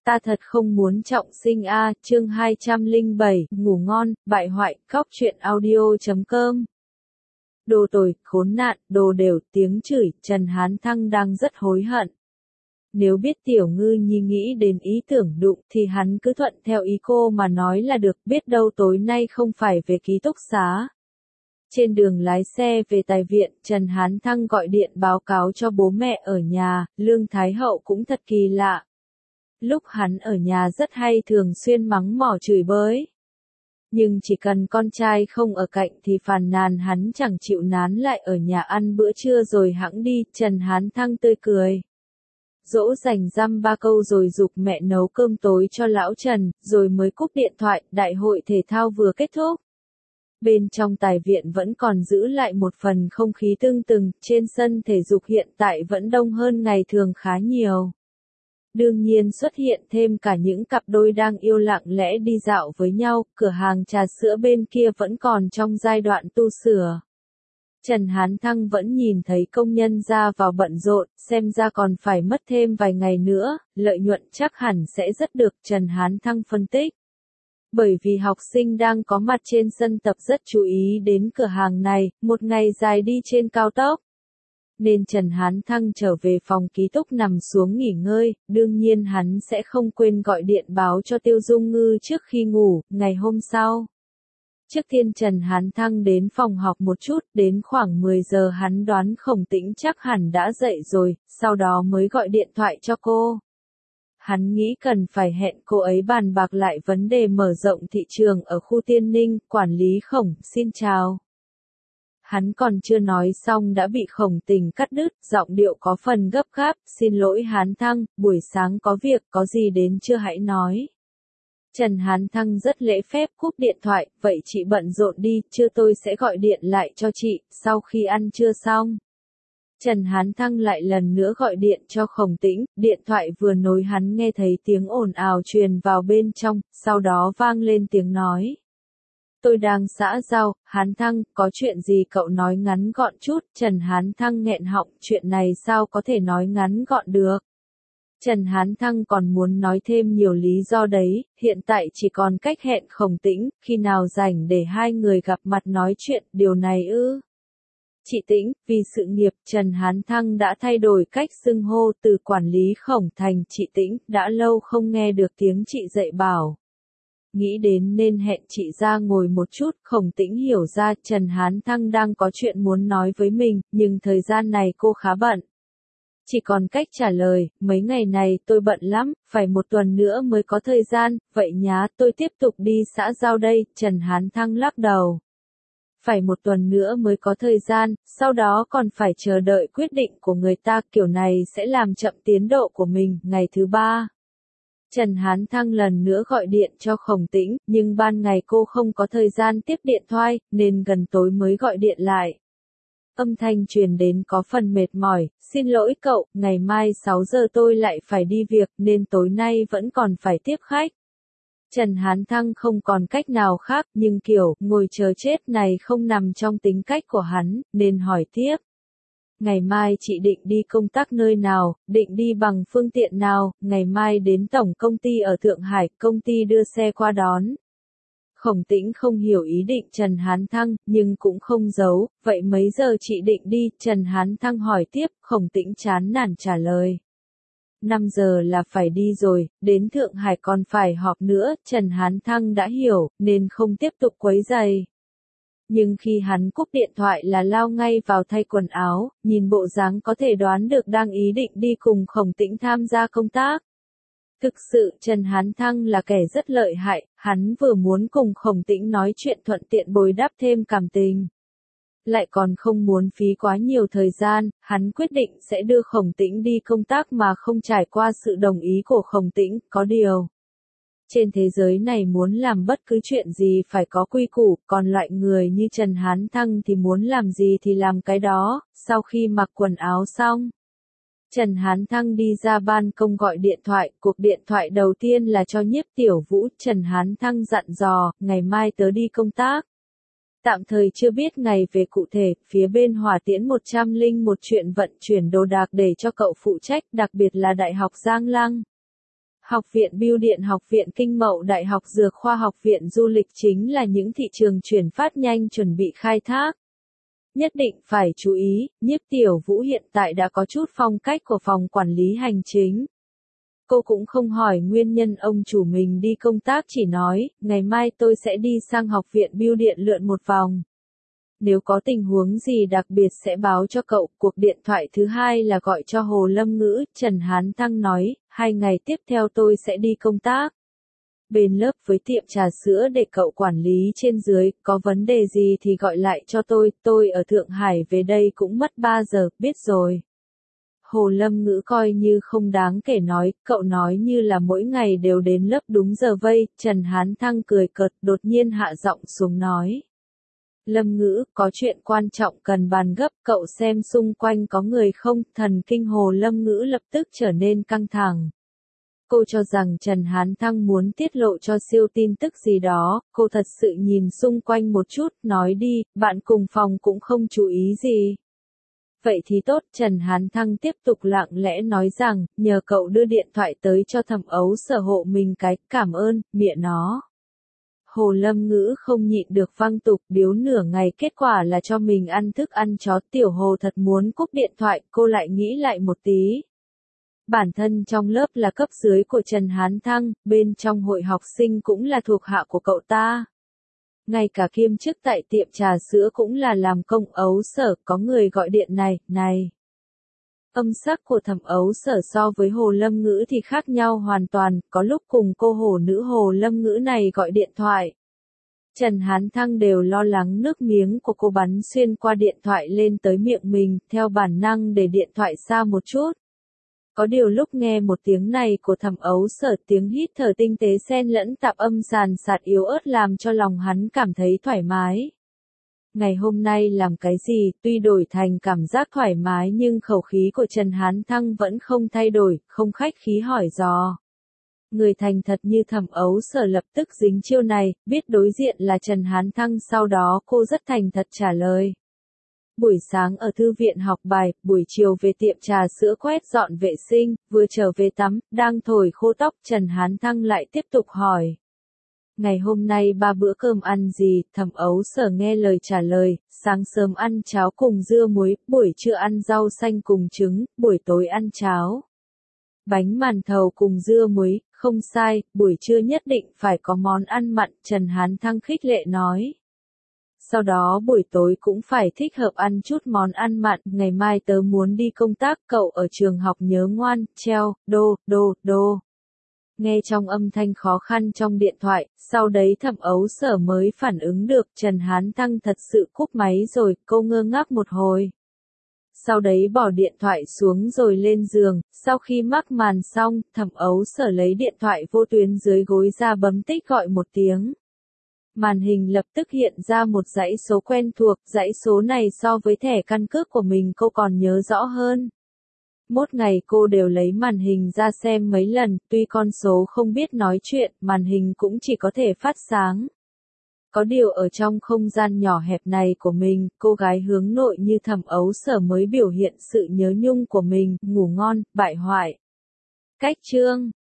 Ta thật không muốn trọng sinh a, chương 207, ngủ ngon, bại hoại, cóc truyện audio.com. Đồ tồi, khốn nạn, đồ đều, tiếng chửi, Trần Hán Thăng đang rất hối hận. Nếu biết Tiểu Ngư Nhi nghĩ đến ý tưởng đụng thì hắn cứ thuận theo ý cô mà nói là được, biết đâu tối nay không phải về ký túc xá. Trên đường lái xe về Tài Viện, Trần Hán Thăng gọi điện báo cáo cho bố mẹ ở nhà, Lương Thái Hậu cũng thật kỳ lạ. Lúc hắn ở nhà rất hay thường xuyên mắng mỏ chửi bới. Nhưng chỉ cần con trai không ở cạnh thì phàn nàn hắn chẳng chịu nán lại ở nhà ăn bữa trưa rồi hẵng đi, Trần Hán Thăng tươi cười. Dỗ dành dăm ba câu rồi giục mẹ nấu cơm tối cho lão Trần, rồi mới cúp điện thoại, đại hội thể thao vừa kết thúc. Bên trong Tài Viện vẫn còn giữ lại một phần không khí tưng từng, trên sân thể dục hiện tại vẫn đông hơn ngày thường khá nhiều. Đương nhiên xuất hiện thêm cả những cặp đôi đang yêu lặng lẽ đi dạo với nhau, cửa hàng trà sữa bên kia vẫn còn trong giai đoạn tu sửa. Trần Hán Thăng vẫn nhìn thấy công nhân ra vào bận rộn, xem ra còn phải mất thêm vài ngày nữa, lợi nhuận chắc hẳn sẽ rất được, Trần Hán Thăng phân tích. Bởi vì học sinh đang có mặt trên sân tập rất chú ý đến cửa hàng này, một ngày dài đi trên cao tốc. Nên Trần Hán Thăng trở về phòng ký túc nằm xuống nghỉ ngơi, đương nhiên hắn sẽ không quên gọi điện báo cho Tiêu Dung Ngư trước khi ngủ, ngày hôm sau. Trước tiên Trần Hán Thăng đến phòng học một chút, đến khoảng 10 giờ hắn đoán Khổng Tĩnh chắc hẳn đã dậy rồi, sau đó mới gọi điện thoại cho cô. Hắn nghĩ cần phải hẹn cô ấy bàn bạc lại vấn đề mở rộng thị trường ở khu Tiên Ninh, quản lý Khổng, xin chào. Hắn còn chưa nói xong đã bị Khổng Tình cắt đứt, giọng điệu có phần gấp gáp, xin lỗi Hán Thăng, buổi sáng có việc, có gì đến chưa hãy nói. Trần Hán Thăng rất lễ phép cúp điện thoại, vậy chị bận rộn đi, trưa tôi sẽ gọi điện lại cho chị, sau khi ăn trưa xong. Trần Hán Thăng lại lần nữa gọi điện cho Khổng Tĩnh, điện thoại vừa nối hắn nghe thấy tiếng ồn ào truyền vào bên trong, sau đó vang lên tiếng nói. Tôi đang xã giao, Hán Thăng, có chuyện gì cậu nói ngắn gọn chút, Trần Hán Thăng nghẹn họng, chuyện này sao có thể nói ngắn gọn được. Trần Hán Thăng còn muốn nói thêm nhiều lý do đấy, hiện tại chỉ còn cách hẹn Khổng Tĩnh, khi nào rảnh để hai người gặp mặt nói chuyện, điều này ư. Chị Tĩnh, vì sự nghiệp, Trần Hán Thăng đã thay đổi cách xưng hô từ quản lý Khổng thành chị Tĩnh, đã lâu không nghe được tiếng chị dạy bảo. Nghĩ đến nên hẹn chị ra ngồi một chút, Khổng Tĩnh hiểu ra Trần Hán Thăng đang có chuyện muốn nói với mình, nhưng thời gian này cô khá bận. Chỉ còn cách trả lời, mấy ngày này tôi bận lắm, phải một tuần nữa mới có thời gian, vậy nhá, tôi tiếp tục đi xã giao đây, Trần Hán Thăng lắc đầu. Phải một tuần nữa mới có thời gian, sau đó còn phải chờ đợi quyết định của người ta, kiểu này sẽ làm chậm tiến độ của mình, ngày thứ ba. Trần Hán Thăng lần nữa gọi điện cho Khổng Tĩnh, nhưng ban ngày cô không có thời gian tiếp điện thoại, nên gần tối mới gọi điện lại. Âm thanh truyền đến có phần mệt mỏi, xin lỗi cậu, ngày mai 6 giờ tôi lại phải đi việc nên tối nay vẫn còn phải tiếp khách. Trần Hán Thăng không còn cách nào khác, nhưng kiểu ngồi chờ chết này không nằm trong tính cách của hắn, nên hỏi tiếp. Ngày mai chị định đi công tác nơi nào, định đi bằng phương tiện nào, ngày mai đến tổng công ty ở Thượng Hải, công ty đưa xe qua đón. Khổng Tĩnh không hiểu ý định Trần Hán Thăng, nhưng cũng không giấu, vậy mấy giờ chị định đi, Trần Hán Thăng hỏi tiếp, Khổng Tĩnh chán nản trả lời. 5 giờ là phải đi rồi, đến Thượng Hải còn phải họp nữa, Trần Hán Thăng đã hiểu, nên không tiếp tục quấy rầy. Nhưng khi hắn cúp điện thoại là lao ngay vào thay quần áo, nhìn bộ dáng có thể đoán được đang ý định đi cùng Khổng Tĩnh tham gia công tác. Thực sự Trần Hán Thăng là kẻ rất lợi hại, hắn vừa muốn cùng Khổng Tĩnh nói chuyện thuận tiện bồi đắp thêm cảm tình. Lại còn không muốn phí quá nhiều thời gian, hắn quyết định sẽ đưa Khổng Tĩnh đi công tác mà không trải qua sự đồng ý của Khổng Tĩnh, có điều. Trên thế giới này muốn làm bất cứ chuyện gì phải có quy củ, còn loại người như Trần Hán Thăng thì muốn làm gì thì làm cái đó, sau khi mặc quần áo xong. Trần Hán Thăng đi ra ban công gọi điện thoại, cuộc điện thoại đầu tiên là cho Nhiếp Tiểu Vũ, Trần Hán Thăng dặn dò, ngày mai tớ đi công tác. Tạm thời chưa biết ngày về cụ thể, phía bên Hỏa Tiễn 101 chuyện vận chuyển đồ đạc để cho cậu phụ trách, đặc biệt là Đại học Giang Lăng. Học viện Bưu điện, Học viện Kinh Mậu, Đại học Dược khoa, Học viện Du lịch chính là những thị trường chuyển phát nhanh chuẩn bị khai thác. Nhất định phải chú ý, Nhiếp Tiểu Vũ hiện tại đã có chút phong cách của phòng quản lý hành chính. Cô cũng không hỏi nguyên nhân ông chủ mình đi công tác, chỉ nói, ngày mai tôi sẽ đi sang Học viện Bưu điện lượn một vòng. Nếu có tình huống gì đặc biệt sẽ báo cho cậu. Cuộc điện thoại thứ hai là gọi cho Hồ Lâm Ngữ. Trần Hán Thăng nói, 2 ngày tiếp theo tôi sẽ đi công tác. Bên lớp với tiệm trà sữa để cậu quản lý trên dưới, có vấn đề gì thì gọi lại cho tôi ở Thượng Hải về đây cũng mất 3 giờ, biết rồi. Hồ Lâm Ngữ coi như không đáng kể nói, cậu nói như là mỗi ngày đều đến lớp đúng giờ vây. Trần Hán Thăng cười cợt, đột nhiên hạ giọng xuống nói. Lâm Ngữ, có chuyện quan trọng cần bàn gấp, cậu xem xung quanh có người không? Thần kinh Hồ Lâm Ngữ lập tức trở nên căng thẳng. Cô cho rằng Trần Hán Thăng muốn tiết lộ cho siêu tin tức gì đó, cô thật sự nhìn xung quanh một chút, nói đi, bạn cùng phòng cũng không chú ý gì. Vậy thì tốt, Trần Hán Thăng tiếp tục lặng lẽ nói rằng, nhờ cậu đưa điện thoại tới cho Thẩm Ấu Sở hộ mình cái, cảm ơn, mẹ nó. Hồ Lâm Ngữ không nhịn được văng tục điếu nửa ngày, kết quả là cho mình ăn thức ăn chó. Tiểu Hồ thật muốn cúp điện thoại, cô lại nghĩ lại một tí. Bản thân trong lớp là cấp dưới của Trần Hán Thăng, bên trong hội học sinh cũng là thuộc hạ của cậu ta. Ngay cả kiêm chức tại tiệm trà sữa cũng là làm công. Ấu Sở, có người gọi điện này. Âm sắc của Thẩm Ấu Sở so với Hồ Lâm Ngữ thì khác nhau hoàn toàn, có lúc cùng cô hổ nữ Hồ Lâm Ngữ này gọi điện thoại. Trần Hán Thăng đều lo lắng nước miếng của cô bắn xuyên qua điện thoại lên tới miệng mình, theo bản năng để điện thoại xa một chút. Có điều lúc nghe một tiếng này của Thẩm Ấu Sở, tiếng hít thở tinh tế xen lẫn tạp âm sàn sạt yếu ớt làm cho lòng hắn cảm thấy thoải mái. Ngày hôm nay làm cái gì, tuy đổi thành cảm giác thoải mái nhưng khẩu khí của Trần Hán Thăng vẫn không thay đổi, không khách khí hỏi dò. Người thành thật như Thẩm Ấu Sở lập tức dính chiêu này, biết đối diện là Trần Hán Thăng, sau đó cô rất thành thật trả lời. Buổi sáng ở thư viện học bài, buổi chiều về tiệm trà sữa quét dọn vệ sinh, vừa trở về tắm, đang thổi khô tóc. Trần Hán Thăng lại tiếp tục hỏi. Ngày hôm nay 3 bữa cơm ăn gì? Thẩm Ấu Sở nghe lời trả lời, sáng sớm ăn cháo cùng dưa muối, buổi trưa ăn rau xanh cùng trứng, buổi tối ăn cháo bánh màn thầu cùng dưa muối, không sai, buổi trưa nhất định phải có món ăn mặn. Trần Hán Thăng khích lệ nói. Sau đó buổi tối cũng phải thích hợp ăn chút món ăn mặn, ngày mai tớ muốn đi công tác, cậu ở trường học nhớ ngoan, treo, đô. Nghe trong âm thanh khó khăn trong điện thoại, sau đấy Thẩm Ấu Sở mới phản ứng được Trần Hán Thăng thật sự cúp máy rồi, cô ngơ ngác một hồi. Sau đấy bỏ điện thoại xuống rồi lên giường, sau khi mắc màn xong, Thẩm Ấu Sở lấy điện thoại vô tuyến dưới gối ra bấm tích gọi một tiếng. Màn hình lập tức hiện ra một dãy số quen thuộc, dãy số này so với thẻ căn cước của mình cô còn nhớ rõ hơn. Mỗi ngày cô đều lấy màn hình ra xem mấy lần, tuy con số không biết nói chuyện, màn hình cũng chỉ có thể phát sáng. Có điều ở trong không gian nhỏ hẹp này của mình, cô gái hướng nội như Thẩm Ấu Sở mới biểu hiện sự nhớ nhung của mình. Ngủ ngon, bại hoại. Cách chương